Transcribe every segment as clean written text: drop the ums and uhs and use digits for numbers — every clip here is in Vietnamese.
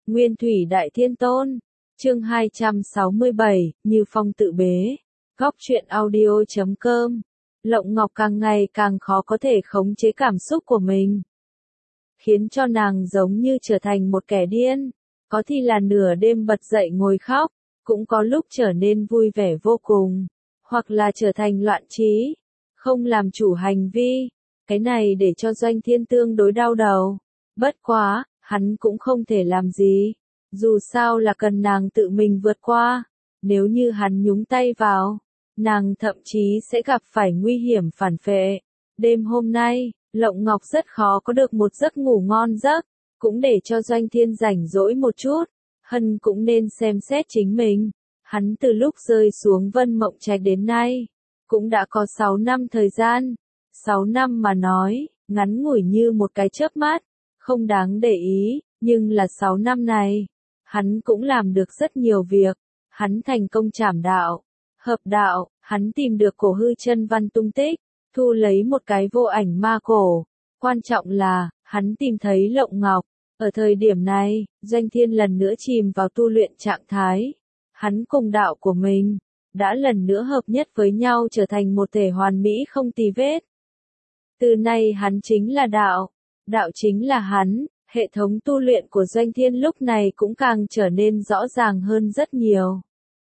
Nguyên Thủy Đại Thiên Tôn. Chương 267, Như Phong tự bế. Góc truyện audio.com. Lộng Ngọc càng ngày càng khó có thể khống chế cảm xúc của mình, khiến cho nàng giống như trở thành một kẻ điên, có thì là nửa đêm bật dậy ngồi khóc, cũng có lúc trở nên vui vẻ vô cùng, hoặc là trở thành loạn trí, không làm chủ hành vi. Cái này để cho Doanh Thiên tương đối đau đầu. Bất quá, hắn cũng không thể làm gì, dù sao là cần nàng tự mình vượt qua. Nếu như hắn nhúng tay vào, nàng thậm chí sẽ gặp phải nguy hiểm phản phệ. Đêm hôm nay, Lộng Ngọc rất khó có được một giấc ngủ ngon giấc, cũng để cho Doanh Thiên rảnh rỗi một chút. Hân cũng nên xem xét chính mình. Hắn từ lúc rơi xuống Vân Mộng Trạch đến nay, cũng đã có 6 năm thời gian. 6 năm mà nói, ngắn ngủi như một cái chớp mắt, không đáng để ý, nhưng là 6 năm này, hắn cũng làm được rất nhiều việc. Hắn thành công trảm đạo, hợp đạo, hắn tìm được cổ hư chân văn tung tích, thu lấy một cái vô ảnh ma cổ. Quan trọng là, hắn tìm thấy Lộng Ngọc. Ở thời điểm này, Doanh Thiên lần nữa chìm vào tu luyện trạng thái. Hắn cùng đạo của mình, đã lần nữa hợp nhất với nhau trở thành một thể hoàn mỹ không tì vết. Từ nay hắn chính là đạo, đạo chính là hắn. Hệ thống tu luyện của Doanh Thiên lúc này cũng càng trở nên rõ ràng hơn rất nhiều.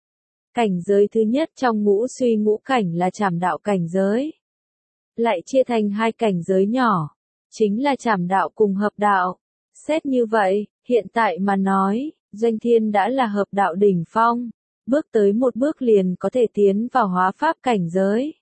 Cảnh giới thứ nhất trong ngũ suy ngũ cảnh là trảm đạo cảnh giới. Lại chia thành hai cảnh giới nhỏ, chính là trảm đạo cùng hợp đạo. Xét như vậy, hiện tại mà nói, Doanh Thiên đã là hợp đạo đỉnh phong, bước tới một bước liền có thể tiến vào hóa pháp cảnh giới.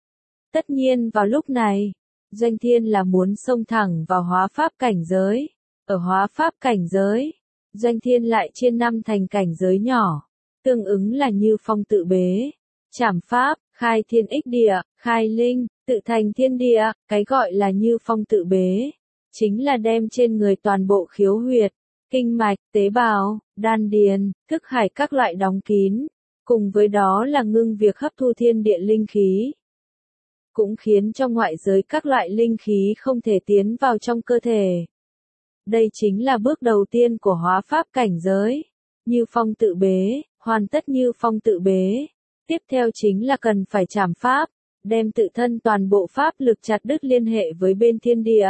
Tất nhiên vào lúc này, Doanh Thiên là muốn xông thẳng vào hóa pháp cảnh giới. Ở hóa pháp cảnh giới, Doanh Thiên lại chia 5 thành cảnh giới nhỏ, tương ứng là Như Phong tự bế, trảm pháp, khai thiên ích địa, khai linh, tự thành thiên địa. Cái gọi là Như Phong tự bế, chính là đem trên người toàn bộ khiếu huyệt, kinh mạch, tế bào, đan điền, thức hải các loại đóng kín, cùng với đó là ngưng việc hấp thu thiên địa linh khí, cũng khiến cho ngoại giới các loại linh khí không thể tiến vào trong cơ thể. Đây chính là bước đầu tiên của hóa pháp cảnh giới. Như Phong tự bế, hoàn tất Như Phong tự bế. Tiếp theo chính là cần phải trảm pháp, đem tự thân toàn bộ pháp lực chặt đứt liên hệ với bên thiên địa.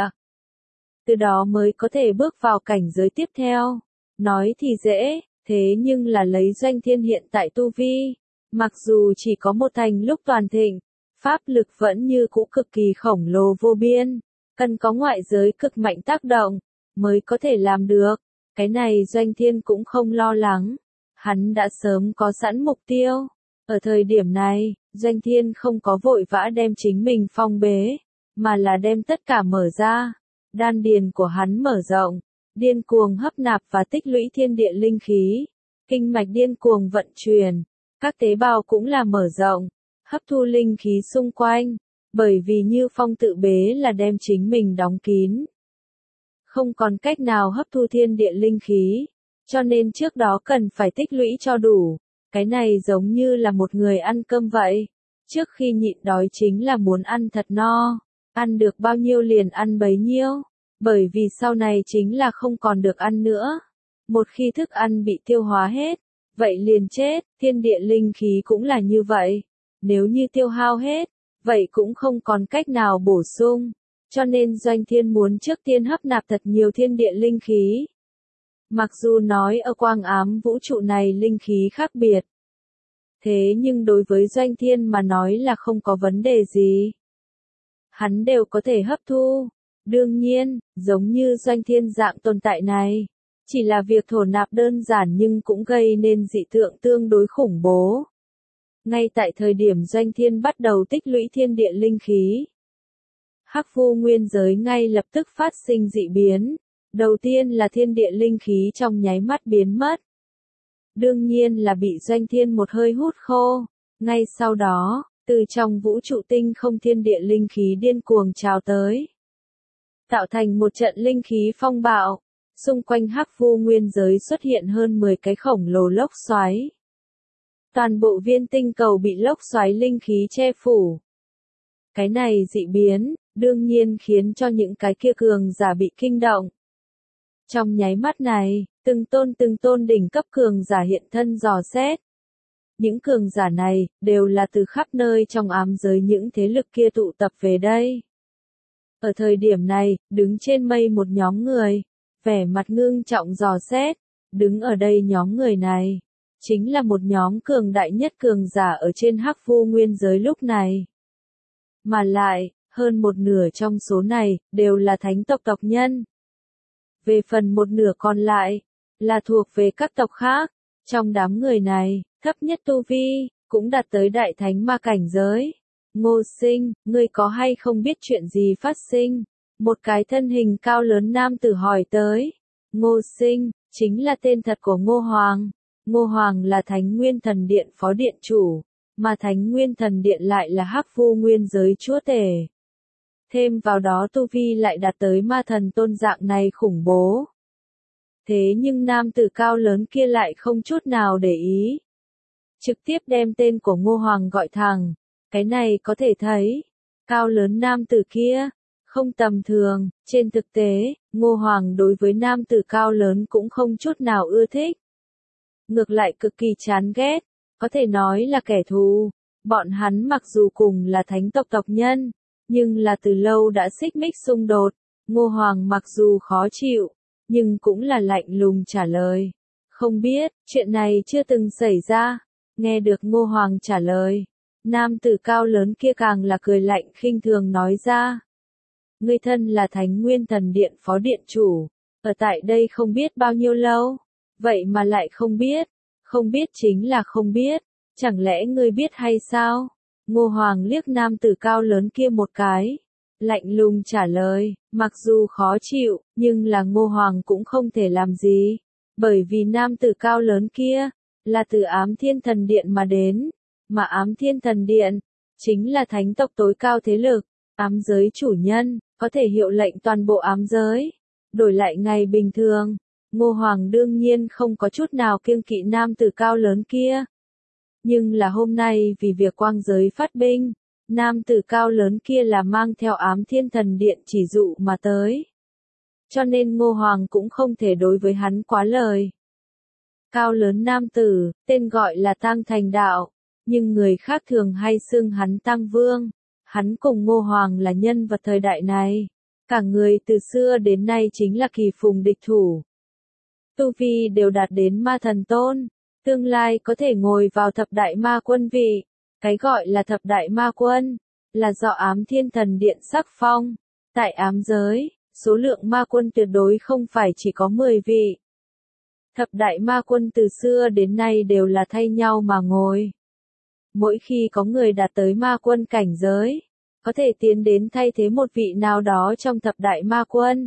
Từ đó mới có thể bước vào cảnh giới tiếp theo. Nói thì dễ, thế nhưng là lấy Doanh Thiên hiện tại tu vi, mặc dù chỉ có một thành lúc toàn thịnh, pháp lực vẫn như cũ cực kỳ khổng lồ vô biên, cần có ngoại giới cực mạnh tác động mới có thể làm được. Cái này Doanh Thiên cũng không lo lắng, hắn đã sớm có sẵn mục tiêu. Ở thời điểm này, Doanh Thiên không có vội vã đem chính mình phong bế, mà là đem tất cả mở ra. Đan điền của hắn mở rộng, điên cuồng hấp nạp và tích lũy thiên địa linh khí, kinh mạch điên cuồng vận chuyển, các tế bào cũng là mở rộng, hấp thu linh khí xung quanh, bởi vì Như Phong tự bế là đem chính mình đóng kín, không còn cách nào hấp thu thiên địa linh khí, cho nên trước đó cần phải tích lũy cho đủ. Cái này giống như là một người ăn cơm vậy, trước khi nhịn đói chính là muốn ăn thật no, ăn được bao nhiêu liền ăn bấy nhiêu, bởi vì sau này chính là không còn được ăn nữa. Một khi thức ăn bị tiêu hóa hết, vậy liền chết. Thiên địa linh khí cũng là như vậy, nếu như tiêu hao hết, vậy cũng không còn cách nào bổ sung. Cho nên Doanh Thiên muốn trước tiên hấp nạp thật nhiều thiên địa linh khí. Mặc dù nói ở quang ám vũ trụ này linh khí khác biệt, thế nhưng đối với Doanh Thiên mà nói là không có vấn đề gì. Hắn đều có thể hấp thu. Đương nhiên, giống như Doanh Thiên dạng tồn tại này, chỉ là việc thổ nạp đơn giản nhưng cũng gây nên dị tượng tương đối khủng bố. Ngay tại thời điểm Doanh Thiên bắt đầu tích lũy thiên địa linh khí, Hắc Vu nguyên giới ngay lập tức phát sinh dị biến. Đầu tiên là thiên địa linh khí trong nháy mắt biến mất. Đương nhiên là bị Doanh Thiên một hơi hút khô. Ngay sau đó, từ trong vũ trụ tinh không thiên địa linh khí điên cuồng trào tới, tạo thành một trận linh khí phong bạo. Xung quanh Hắc Vu nguyên giới xuất hiện hơn 10 cái khổng lồ lốc xoáy. Toàn bộ viên tinh cầu bị lốc xoáy linh khí che phủ. Cái này dị biến, đương nhiên khiến cho những cái kia cường giả bị kinh động. Trong nháy mắt này, từng tôn đỉnh cấp cường giả hiện thân dò xét. Những cường giả này, đều là từ khắp nơi trong ám giới những thế lực kia tụ tập về đây. Ở thời điểm này, đứng trên mây một nhóm người, vẻ mặt ngưng trọng dò xét, đứng ở đây nhóm người này, chính là một nhóm cường đại nhất cường giả ở trên Hắc Vu Nguyên giới lúc này. Mà lại, hơn một nửa trong số này, đều là thánh tộc tộc nhân. Về phần một nửa còn lại, là thuộc về các tộc khác. Trong đám người này, thấp nhất tu vi, cũng đạt tới đại thánh ma cảnh giới. Ngô Sinh, ngươi có hay không biết chuyện gì phát sinh? Một cái thân hình cao lớn nam tử hỏi tới. Ngô Sinh, chính là tên thật của Ngô Hoàng. Ngô Hoàng là Thánh Nguyên Thần Điện phó điện chủ, mà Thánh Nguyên Thần Điện lại là Hắc Vu Nguyên giới chúa tể. Thêm vào đó tu vi lại đạt tới ma thần tôn dạng này khủng bố. Thế nhưng nam tử cao lớn kia lại không chút nào để ý. Trực tiếp đem tên của Ngô Hoàng gọi thẳng. Cái này có thể thấy, cao lớn nam tử kia, không tầm thường. Trên thực tế, Ngô Hoàng đối với nam tử cao lớn cũng không chút nào ưa thích. Ngược lại cực kỳ chán ghét, có thể nói là kẻ thù. Bọn hắn mặc dù cùng là thánh tộc tộc nhân, nhưng là từ lâu đã xích mích xung đột. Ngô Hoàng mặc dù khó chịu, nhưng cũng là lạnh lùng trả lời. Không biết, chuyện này chưa từng xảy ra. Nghe được Ngô Hoàng trả lời, nam tử cao lớn kia càng là cười lạnh khinh thường nói ra. Ngươi thân là Thánh Nguyên Thần Điện phó điện chủ, ở tại đây không biết bao nhiêu lâu, vậy mà lại không biết chính là không biết, chẳng lẽ ngươi biết hay sao? Ngô Hoàng liếc nam tử cao lớn kia một cái, lạnh lùng trả lời, mặc dù khó chịu, nhưng là Ngô Hoàng cũng không thể làm gì, bởi vì nam tử cao lớn kia, là từ Ám Thiên Thần Điện mà đến, mà Ám Thiên Thần Điện, chính là thánh tộc tối cao thế lực, ám giới chủ nhân, có thể hiệu lệnh toàn bộ ám giới. Đổi lại ngày bình thường, Ngô Hoàng đương nhiên không có chút nào kiêng kỵ nam tử cao lớn kia. Nhưng là hôm nay vì việc quang giới phát binh, nam tử cao lớn kia là mang theo Ám Thiên Thần Điện chỉ dụ mà tới. Cho nên Ngô Hoàng cũng không thể đối với hắn quá lời. Cao lớn nam tử, tên gọi là Tang Thành Đạo, nhưng người khác thường hay xưng hắn Tang Vương. Hắn cùng Ngô Hoàng là nhân vật thời đại này. Cả người từ xưa đến nay chính là kỳ phùng địch thủ. Tu vi đều đạt đến ma thần tôn. Tương lai có thể ngồi vào thập đại ma quân vị. Cái gọi là thập đại ma quân, là do Ám Thiên Thần Điện sắc phong. Tại ám giới, số lượng ma quân tuyệt đối không phải chỉ có 10 vị. Thập đại ma quân từ xưa đến nay đều là thay nhau mà ngồi. Mỗi khi có người đạt tới ma quân cảnh giới, có thể tiến đến thay thế một vị nào đó trong thập đại ma quân.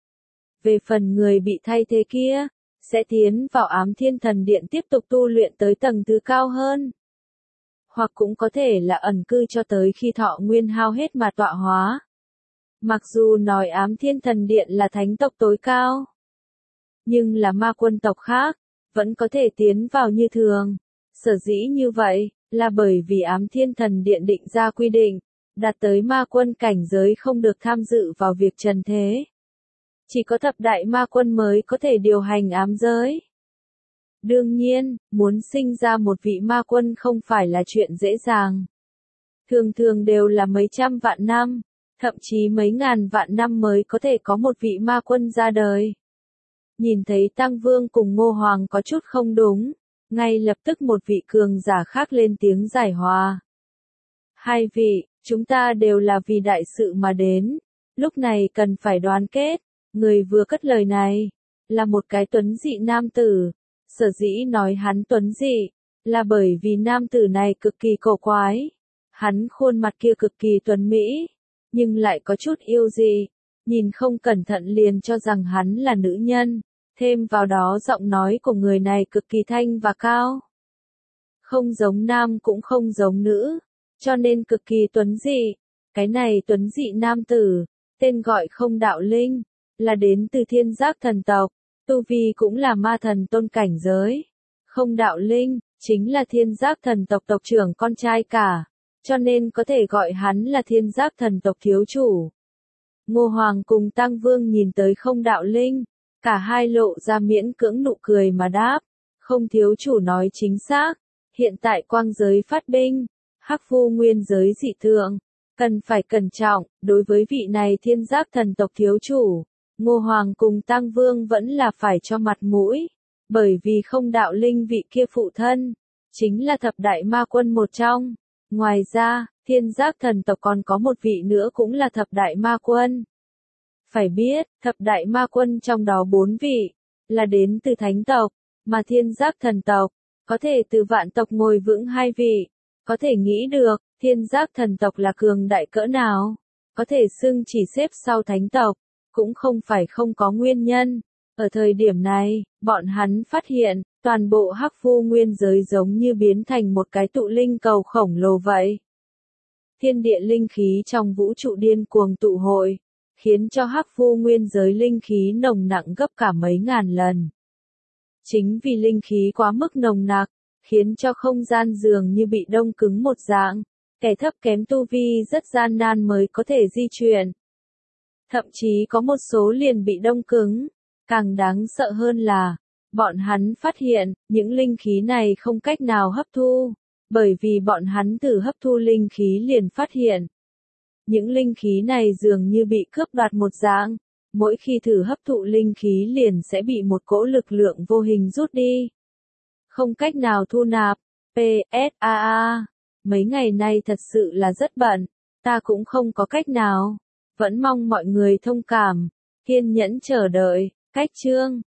Về phần người bị thay thế kia, sẽ tiến vào Ám Thiên Thần Điện tiếp tục tu luyện tới tầng thứ cao hơn. Hoặc cũng có thể là ẩn cư cho tới khi thọ nguyên hao hết mà tọa hóa. Mặc dù nói Ám Thiên Thần Điện là thánh tộc tối cao, nhưng là ma quân tộc khác, vẫn có thể tiến vào như thường. Sở dĩ như vậy, là bởi vì Ám Thiên Thần Điện định ra quy định, đạt tới ma quân cảnh giới không được tham dự vào việc trần thế. Chỉ có thập đại ma quân mới có thể điều hành ám giới. Đương nhiên, muốn sinh ra một vị ma quân không phải là chuyện dễ dàng. Thường thường đều là mấy trăm vạn năm, thậm chí mấy ngàn vạn năm mới có thể có một vị ma quân ra đời. Nhìn thấy Tăng Vương cùng Ngô Hoàng có chút không đúng, ngay lập tức một vị cường giả khác lên tiếng giải hòa. Hai vị, chúng ta đều là vì đại sự mà đến, lúc này cần phải đoàn kết. Người vừa cất lời này, là một cái tuấn dị nam tử. Sở dĩ nói hắn tuấn dị, là bởi vì nam tử này cực kỳ cổ quái. Hắn khuôn mặt kia cực kỳ tuấn mỹ, nhưng lại có chút yêu dị. Nhìn không cẩn thận liền cho rằng hắn là nữ nhân. Thêm vào đó giọng nói của người này cực kỳ thanh và cao. Không giống nam cũng không giống nữ, cho nên cực kỳ tuấn dị. Cái này tuấn dị nam tử, tên gọi Không Đạo Linh, là đến từ Thiên Giác thần tộc, tu vi cũng là ma thần tôn cảnh giới. Không Đạo Linh, chính là Thiên Giác thần tộc tộc trưởng con trai cả, cho nên có thể gọi hắn là Thiên Giác thần tộc thiếu chủ. Ngô Hoàng cùng Tăng Vương nhìn tới Không Đạo Linh, Cả hai lộ ra miễn cưỡng nụ cười mà đáp. Không thiếu chủ nói chính xác. Hiện tại quang giới phát binh. Hắc Vu nguyên giới dị tượng. Cần phải cẩn trọng, đối với vị này thiên giác thần tộc thiếu chủ. Ngô Hoàng cùng Tang Vương vẫn là phải cho mặt mũi. Bởi vì không đạo linh vị kia phụ thân. Chính là thập đại ma quân một trong. Ngoài ra, thiên giác thần tộc còn có một vị nữa cũng là thập đại ma quân. Phải biết, thập đại ma quân trong đó 4 vị, là đến từ thánh tộc, mà thiên giác thần tộc, có thể từ vạn tộc ngồi vững 2 vị. Có thể nghĩ được, thiên giác thần tộc là cường đại cỡ nào. Có thể xưng chỉ xếp sau thánh tộc, cũng không phải không có nguyên nhân. Ở thời điểm này, bọn hắn phát hiện, toàn bộ Hắc Vu nguyên giới giống như biến thành một cái tụ linh cầu khổng lồ vậy. Thiên địa linh khí trong vũ trụ điên cuồng tụ hội, khiến cho Hắc Vu nguyên giới linh khí nồng nặng gấp cả mấy ngàn lần. Chính vì linh khí quá mức nồng nặc, khiến cho không gian dường như bị đông cứng một dạng, kẻ thấp kém tu vi rất gian nan mới có thể di chuyển. Thậm chí có một số liền bị đông cứng. Càng đáng sợ hơn là, bọn hắn phát hiện, những linh khí này không cách nào hấp thu, bởi vì bọn hắn thử hấp thu linh khí liền phát hiện. Những linh khí này dường như bị cướp đoạt một dạng, mỗi khi thử hấp thụ linh khí liền sẽ bị một cỗ lực lượng vô hình rút đi. Không cách nào thu nạp, PSAA, mấy ngày nay thật sự là rất bận, ta cũng không có cách nào, vẫn mong mọi người thông cảm, kiên nhẫn chờ đợi. Cách chương